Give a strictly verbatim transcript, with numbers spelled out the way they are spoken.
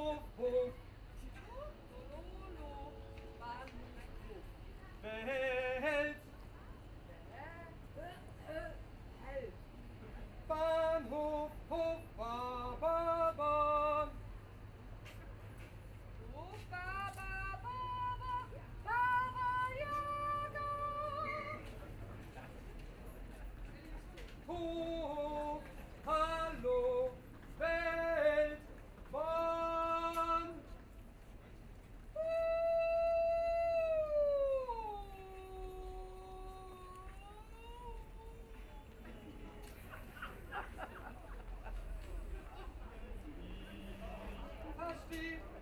Hof, Hof. Lolo, Bahnhof. Welt. Hell. Bahnhof, Hof, ba, ba, Bahn. Hof, ba, ba, ba, ba, Baba Yaga. Hof, hallo, Welt, Bahn. Versteht